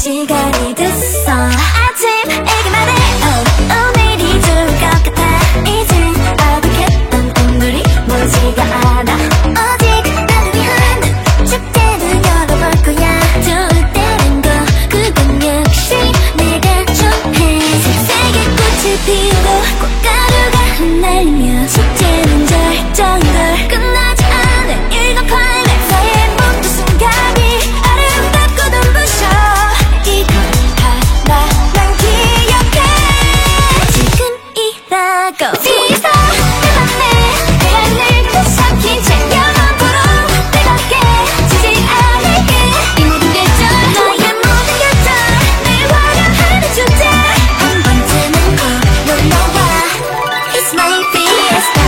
시간이 됐어. 아침 애기 말해 오늘이 좋을 것 같아. 이젠 어둑했던 오늘이 멀지가 않아. 오직 나를 위한 축제를 열어볼 거야. 좋을 때는 거 그건 역시 내가 좋아해. 색색의 꽃을 피우고 꽃가루가 흩날리며 축제는 절정걸 끝나지 않은 일과 클라이맥스. 나의 모든 순간이 아름답고 눈부셔. 이걸 하나만 기억해. 지금이라고 비서 내 맘에 태양을 부삭힌 채 영원토록 뜨겁게 지지 않을게. 이 모든 계절 너의 모든 계절 늘 화려하는 축제. 한 번쯤은 꼭 놀러와. It's my fiesta.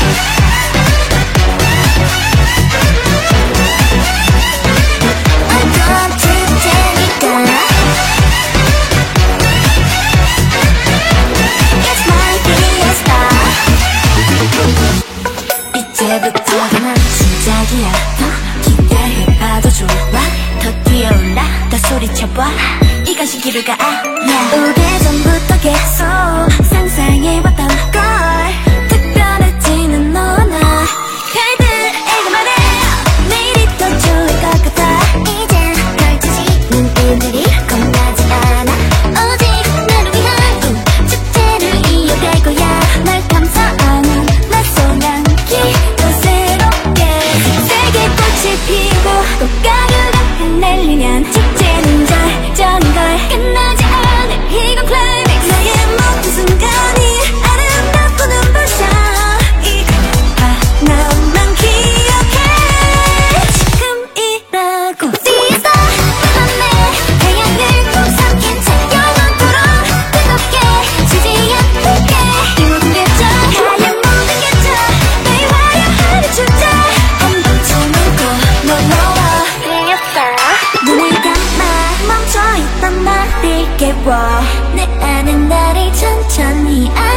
완전 축제니까. It's my fiesta. 이제부터가 난 시작이야. 더 기대해봐도 좋아. 더 뛰어올라 더 소리쳐봐. 이건 시기를 가. 오래전부터 계속 상상해왔던 걸. 특별해지는 너와 나 별들에게 말해 내일이 더 좋을 것 같아. 이젠 펼쳐지는 일들이 겁나지 않아. 오직 나를 위한 축제를 이어갈 거야. 날 감싸안은 낯선 향기 더 새롭게. 색색의 꽃을 피우고 꽃가루가 흩날리면 축제는 절정걸 끝나지 않을 이건 클라이맥스. 나의 모든 순간이 아름답고 눈부셔. 이걸 하나만 기억해. 지금이라고 비서 내 맘에 태양을 부삭힌 채 영원토록 뜨겁게 지지 않을게. 이 모든 계절 하얀 모든 계절 늘 화려하는 축제. 한 번쯤은 꼭 놀러와. 눈을 감아 멈춰있던 나를 깨워. 내 안에 나를 천천히